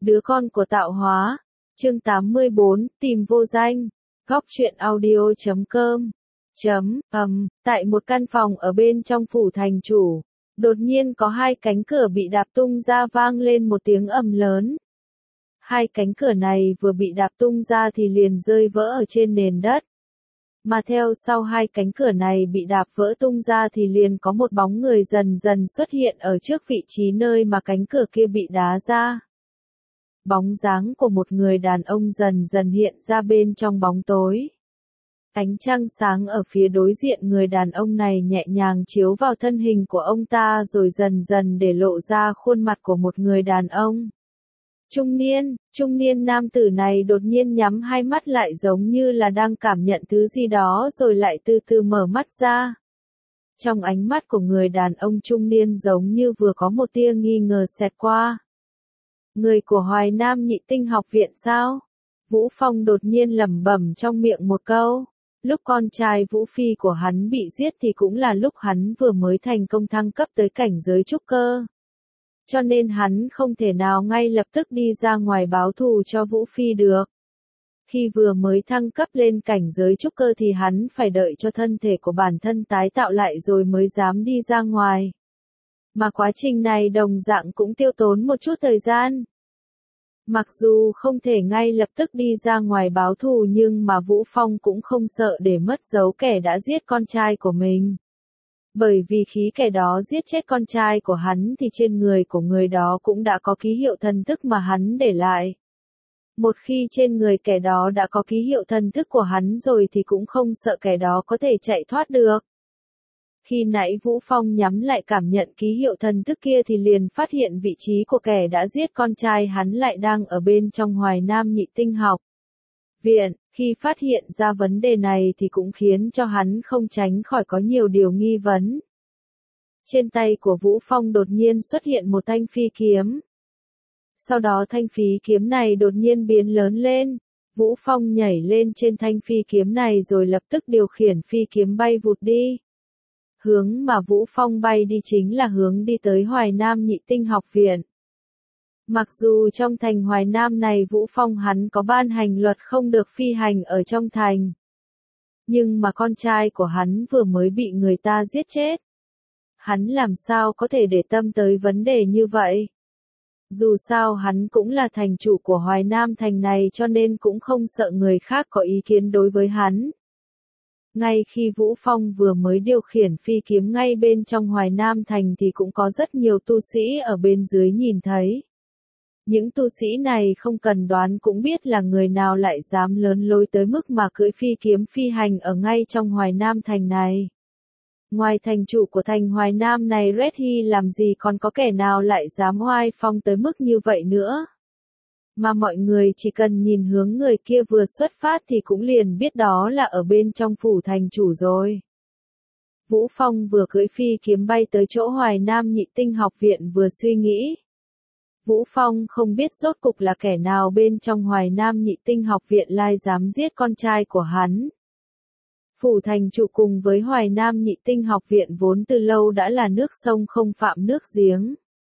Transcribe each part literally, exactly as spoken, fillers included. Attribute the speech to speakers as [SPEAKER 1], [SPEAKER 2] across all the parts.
[SPEAKER 1] Đứa con của tạo hóa. Chương tám mươi bốn, tìm vô danh. Góc truyện audio chấm com. Chấm, ầm, tại một căn phòng ở bên trong phủ thành chủ, đột nhiên có hai cánh cửa bị đạp tung ra, vang lên một tiếng ầm lớn. Hai cánh cửa này vừa bị đạp tung ra thì liền rơi vỡ ở trên nền đất. Mà theo sau hai cánh cửa này bị đạp vỡ tung ra thì liền có một bóng người dần dần xuất hiện ở trước vị trí nơi mà cánh cửa kia bị đá ra. Bóng dáng của một người đàn ông dần dần hiện ra bên trong bóng tối. Ánh trăng sáng ở phía đối diện người đàn ông này nhẹ nhàng chiếu vào thân hình của ông ta rồi dần dần để lộ ra khuôn mặt của một người đàn ông. Trung niên, trung niên nam tử này đột nhiên nhắm hai mắt lại giống như là đang cảm nhận thứ gì đó rồi lại từ từ mở mắt ra. Trong ánh mắt của người đàn ông trung niên giống như vừa có một tia nghi ngờ xẹt qua. Người của Hoài Nam Nhị Tinh học viện sao? Vũ Phong đột nhiên lẩm bẩm trong miệng một câu. Lúc con trai Vũ Phi của hắn bị giết thì cũng là lúc hắn vừa mới thành công thăng cấp tới cảnh giới trúc cơ. Cho nên hắn không thể nào ngay lập tức đi ra ngoài báo thù cho Vũ Phi được. Khi vừa mới thăng cấp lên cảnh giới trúc cơ thì hắn phải đợi cho thân thể của bản thân tái tạo lại rồi mới dám đi ra ngoài. Mà quá trình này đồng dạng cũng tiêu tốn một chút thời gian. Mặc dù không thể ngay lập tức đi ra ngoài báo thù nhưng mà Vũ Phong cũng không sợ để mất dấu kẻ đã giết con trai của mình. Bởi vì khi kẻ đó giết chết con trai của hắn thì trên người của người đó cũng đã có ký hiệu thần thức mà hắn để lại. Một khi trên người kẻ đó đã có ký hiệu thần thức của hắn rồi thì cũng không sợ kẻ đó có thể chạy thoát được. Khi nãy Vũ Phong nhắm lại cảm nhận ký hiệu thần thức kia thì liền phát hiện vị trí của kẻ đã giết con trai hắn lại đang ở bên trong Hoài Nam Nhị Tinh học viện. Khi phát hiện ra vấn đề này thì cũng khiến cho hắn không tránh khỏi có nhiều điều nghi vấn. Trên tay của Vũ Phong đột nhiên xuất hiện một thanh phi kiếm. Sau đó thanh phi kiếm này đột nhiên biến lớn lên. Vũ Phong nhảy lên trên thanh phi kiếm này rồi lập tức điều khiển phi kiếm bay vụt đi. Hướng mà Vũ Phong bay đi chính là hướng đi tới Hoài Nam Nhị Tinh học viện. Mặc dù trong thành Hoài Nam này Vũ Phong hắn có ban hành luật không được phi hành ở trong thành. Nhưng mà con trai của hắn vừa mới bị người ta giết chết. Hắn làm sao có thể để tâm tới vấn đề như vậy? Dù sao hắn cũng là thành chủ của Hoài Nam thành này cho nên cũng không sợ người khác có ý kiến đối với hắn. Ngay khi Vũ Phong vừa mới điều khiển phi kiếm ngay bên trong Hoài Nam thành thì cũng có rất nhiều tu sĩ ở bên dưới nhìn thấy. Những tu sĩ này không cần đoán cũng biết là người nào lại dám lớn lối tới mức mà cưỡi phi kiếm phi hành ở ngay trong Hoài Nam thành này. Ngoài thành chủ của thành Hoài Nam này Red Hy làm gì còn có kẻ nào lại dám oai phong tới mức như vậy nữa. Mà mọi người chỉ cần nhìn hướng người kia vừa xuất phát thì cũng liền biết đó là ở bên trong phủ thành chủ rồi. Vũ Phong vừa cưỡi phi kiếm bay tới chỗ Hoài Nam Nhị Tinh học viện vừa suy nghĩ. Vũ Phong không biết rốt cục là kẻ nào bên trong Hoài Nam Nhị Tinh học viện lai dám giết con trai của hắn. Phủ thành chủ cùng với Hoài Nam Nhị Tinh học viện vốn từ lâu đã là nước sông không phạm nước giếng.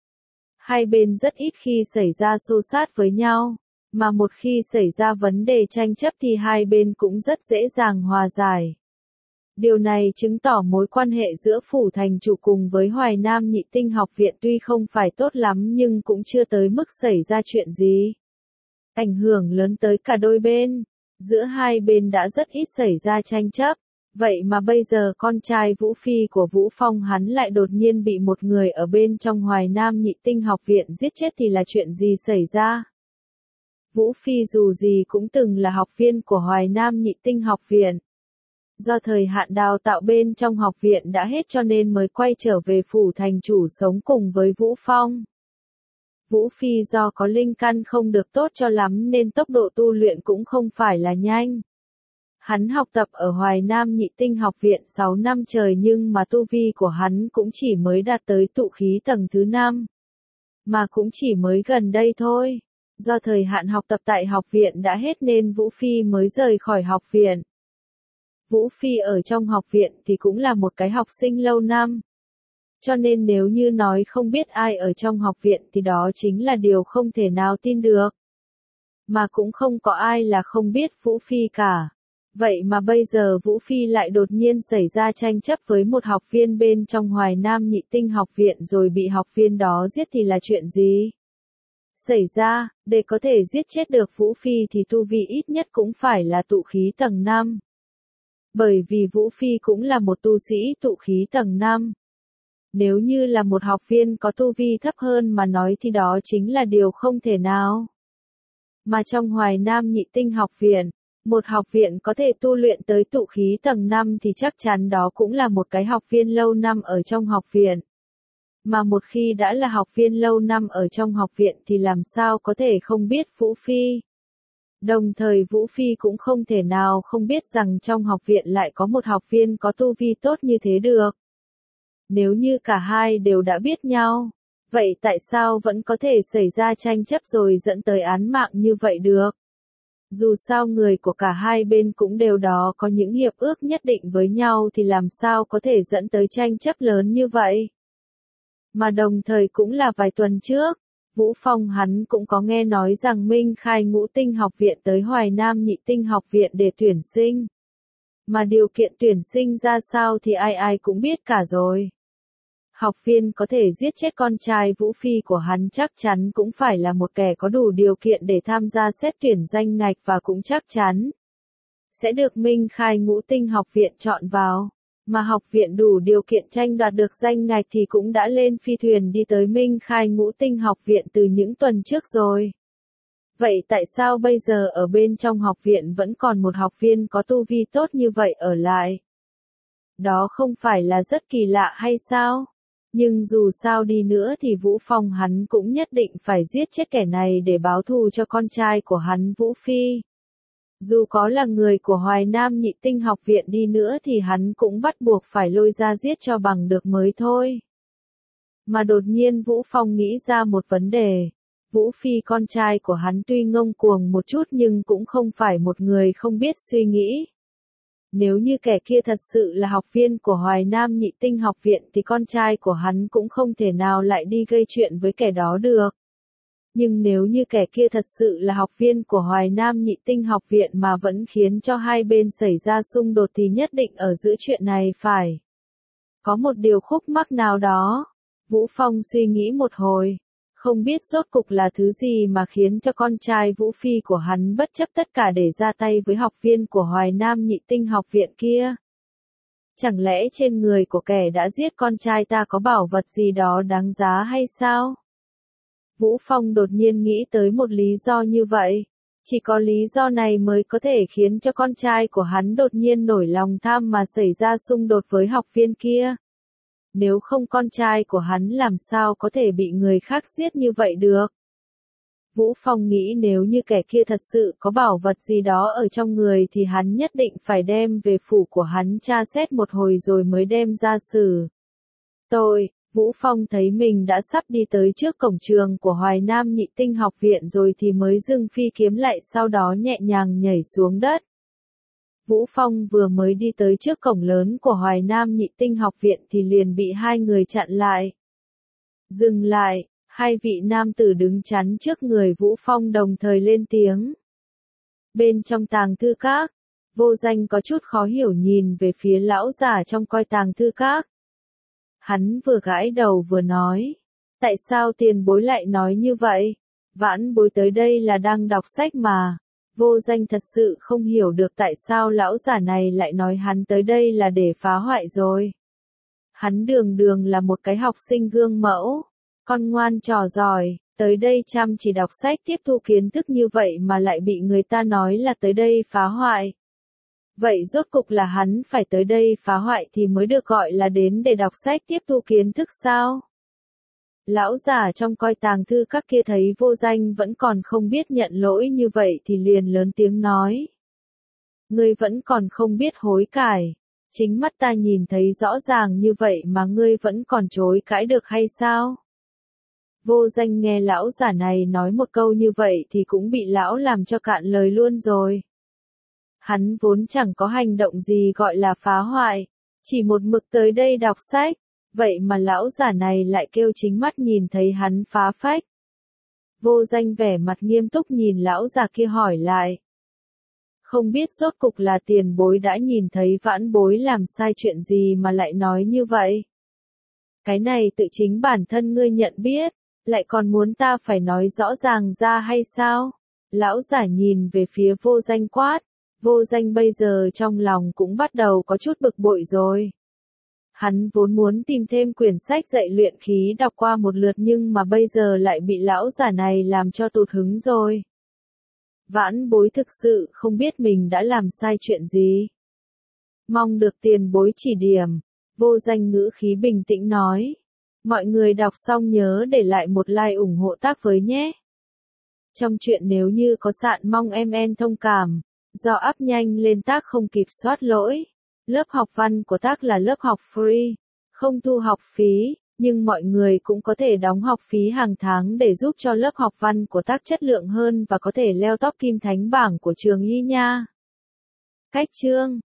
[SPEAKER 1] Hai bên rất ít khi xảy ra xô xát với nhau, mà một khi xảy ra vấn đề tranh chấp thì hai bên cũng rất dễ dàng hòa giải. Điều này chứng tỏ mối quan hệ giữa phủ thành chủ cùng với Hoài Nam Nhị Tinh học viện tuy không phải tốt lắm nhưng cũng chưa tới mức xảy ra chuyện gì. Ảnh hưởng lớn tới cả đôi bên, giữa hai bên đã rất ít xảy ra tranh chấp. Vậy mà bây giờ con trai Vũ Phi của Vũ Phong hắn lại đột nhiên bị một người ở bên trong Hoài Nam Nhị Tinh học viện giết chết thì là chuyện gì xảy ra? Vũ Phi dù gì cũng từng là học viên của Hoài Nam Nhị Tinh học viện. Do thời hạn đào tạo bên trong học viện đã hết cho nên mới quay trở về phủ thành chủ sống cùng với Vũ Phong. Vũ Phi do có linh căn không được tốt cho lắm nên tốc độ tu luyện cũng không phải là nhanh. Hắn học tập ở Hoài Nam Nhị Tinh học viện sáu năm trời nhưng mà tu vi của hắn cũng chỉ mới đạt tới tụ khí tầng thứ năm. Mà cũng chỉ mới gần đây thôi. Do thời hạn học tập tại học viện đã hết nên Vũ Phi mới rời khỏi học viện. Vũ Phi ở trong học viện thì cũng là một cái học sinh lâu năm. Cho nên nếu như nói không biết ai ở trong học viện thì đó chính là điều không thể nào tin được. Mà cũng không có ai là không biết Vũ Phi cả. Vậy mà bây giờ Vũ Phi lại đột nhiên xảy ra tranh chấp với một học viên bên trong Hoài Nam Nhị Tinh học viện rồi bị học viên đó giết thì là chuyện gì? Xảy ra, để có thể giết chết được Vũ Phi thì tu vi ít nhất cũng phải là tụ khí tầng năm. Bởi vì Vũ Phi cũng là một tu sĩ tụ khí tầng năm. Nếu như là một học viên có tu vi thấp hơn mà nói thì đó chính là điều không thể nào. Mà trong Hoài Nam Nhị Tinh học viện, một học viện có thể tu luyện tới tụ khí tầng năm thì chắc chắn đó cũng là một cái học viên lâu năm ở trong học viện. Mà một khi đã là học viên lâu năm ở trong học viện thì làm sao có thể không biết Vũ Phi. Đồng thời Vũ Phi cũng không thể nào không biết rằng trong học viện lại có một học viên có tu vi tốt như thế được. Nếu như cả hai đều đã biết nhau, vậy tại sao vẫn có thể xảy ra tranh chấp rồi dẫn tới án mạng như vậy được? Dù sao người của cả hai bên cũng đều đó có những hiệp ước nhất định với nhau thì làm sao có thể dẫn tới tranh chấp lớn như vậy? Mà đồng thời cũng là vài tuần trước, Vũ Phong hắn cũng có nghe nói rằng Minh Khai Ngũ Tinh học viện tới Hoài Nam Nhị Tinh học viện để tuyển sinh. Mà điều kiện tuyển sinh ra sao thì ai ai cũng biết cả rồi. Học viên có thể giết chết con trai Vũ Phi của hắn chắc chắn cũng phải là một kẻ có đủ điều kiện để tham gia xét tuyển danh ngạch và cũng chắc chắn sẽ được Minh Khai Ngũ Tinh học viện chọn vào. Mà học viện đủ điều kiện tranh đoạt được danh ngạch thì cũng đã lên phi thuyền đi tới Minh Khai Ngũ Tinh học viện từ những tuần trước rồi. Vậy tại sao bây giờ ở bên trong học viện vẫn còn một học viên có tu vi tốt như vậy ở lại? Đó không phải là rất kỳ lạ hay sao? Nhưng dù sao đi nữa thì Vũ Phong hắn cũng nhất định phải giết chết kẻ này để báo thù cho con trai của hắn Vũ Phi. Dù có là người của Hoài Nam Nhị Tinh học viện đi nữa thì hắn cũng bắt buộc phải lôi ra giết cho bằng được mới thôi. Mà đột nhiên Vũ Phong nghĩ ra một vấn đề. Vũ Phi con trai của hắn tuy ngông cuồng một chút nhưng cũng không phải một người không biết suy nghĩ. Nếu như kẻ kia thật sự là học viên của Hoài Nam Nhị Tinh học viện thì con trai của hắn cũng không thể nào lại đi gây chuyện với kẻ đó được. Nhưng nếu như kẻ kia thật sự là học viên của Hoài Nam Nhị Tinh học viện mà vẫn khiến cho hai bên xảy ra xung đột thì nhất định ở giữa chuyện này phải có một điều khúc mắc nào đó. Vũ Phong suy nghĩ một hồi, không biết rốt cục là thứ gì mà khiến cho con trai Vũ Phi của hắn bất chấp tất cả để ra tay với học viên của Hoài Nam Nhị Tinh học viện kia. Chẳng lẽ trên người của kẻ đã giết con trai ta có bảo vật gì đó đáng giá hay sao? Vũ Phong đột nhiên nghĩ tới một lý do như vậy. Chỉ có lý do này mới có thể khiến cho con trai của hắn đột nhiên nổi lòng tham mà xảy ra xung đột với học viên kia. Nếu không con trai của hắn làm sao có thể bị người khác giết như vậy được. Vũ Phong nghĩ nếu như kẻ kia thật sự có bảo vật gì đó ở trong người thì hắn nhất định phải đem về phủ của hắn tra xét một hồi rồi mới đem ra xử. Tôi, Vũ Phong thấy mình đã sắp đi tới trước cổng trường của Hoài Nam Nhị Tinh học viện rồi thì mới dừng phi kiếm lại sau đó nhẹ nhàng nhảy xuống đất. Vũ Phong vừa mới đi tới trước cổng lớn của Hoài Nam Nhị Tinh học viện thì liền bị hai người chặn lại. Dừng lại, hai vị nam tử đứng chắn trước người Vũ Phong đồng thời lên tiếng. Bên trong tàng thư các, Vô Danh có chút khó hiểu nhìn về phía lão giả trong coi tàng thư các. Hắn vừa gãi đầu vừa nói. Tại sao tiền bối lại nói như vậy? Vãn bối tới đây là đang đọc sách mà. Vô Danh thật sự không hiểu được tại sao lão giả này lại nói hắn tới đây là để phá hoại rồi. Hắn đường đường là một cái học sinh gương mẫu, con ngoan trò giỏi, tới đây chăm chỉ đọc sách tiếp thu kiến thức như vậy mà lại bị người ta nói là tới đây phá hoại. Vậy rốt cục là hắn phải tới đây phá hoại thì mới được gọi là đến để đọc sách tiếp thu kiến thức sao? Lão giả trong coi tàng thư các kia thấy Vô Danh vẫn còn không biết nhận lỗi như vậy thì liền lớn tiếng nói. Ngươi vẫn còn không biết hối cải. Chính mắt ta nhìn thấy rõ ràng như vậy mà ngươi vẫn còn chối cãi được hay sao? Vô Danh nghe lão giả này nói một câu như vậy thì cũng bị lão làm cho cạn lời luôn rồi. Hắn vốn chẳng có hành động gì gọi là phá hoại, chỉ một mực tới đây đọc sách. Vậy mà lão giả này lại kêu chính mắt nhìn thấy hắn phá phách. Vô Danh vẻ mặt nghiêm túc nhìn lão già kia hỏi lại. Không biết rốt cục là tiền bối đã nhìn thấy vãn bối làm sai chuyện gì mà lại nói như vậy. Cái này tự chính bản thân ngươi nhận biết, lại còn muốn ta phải nói rõ ràng ra hay sao? Lão giả nhìn về phía Vô Danh quát. Vô Danh bây giờ trong lòng cũng bắt đầu có chút bực bội rồi. Hắn vốn muốn tìm thêm quyển sách dạy luyện khí đọc qua một lượt nhưng mà bây giờ lại bị lão giả này làm cho tụt hứng rồi. Vãn bối thực sự không biết mình đã làm sai chuyện gì. Mong được tiền bối chỉ điểm. Vô Danh ngữ khí bình tĩnh nói. Mọi người đọc xong nhớ để lại một like ủng hộ tác với nhé. Trong chuyện nếu như có sạn mong em en thông cảm. Do áp nhanh lên tác không kịp soát lỗi. Lớp học văn của tác là lớp học free, không thu học phí, nhưng mọi người cũng có thể đóng học phí hàng tháng để giúp cho lớp học văn của tác chất lượng hơn và có thể leo top kim thánh bảng của trường y nha. Cách chương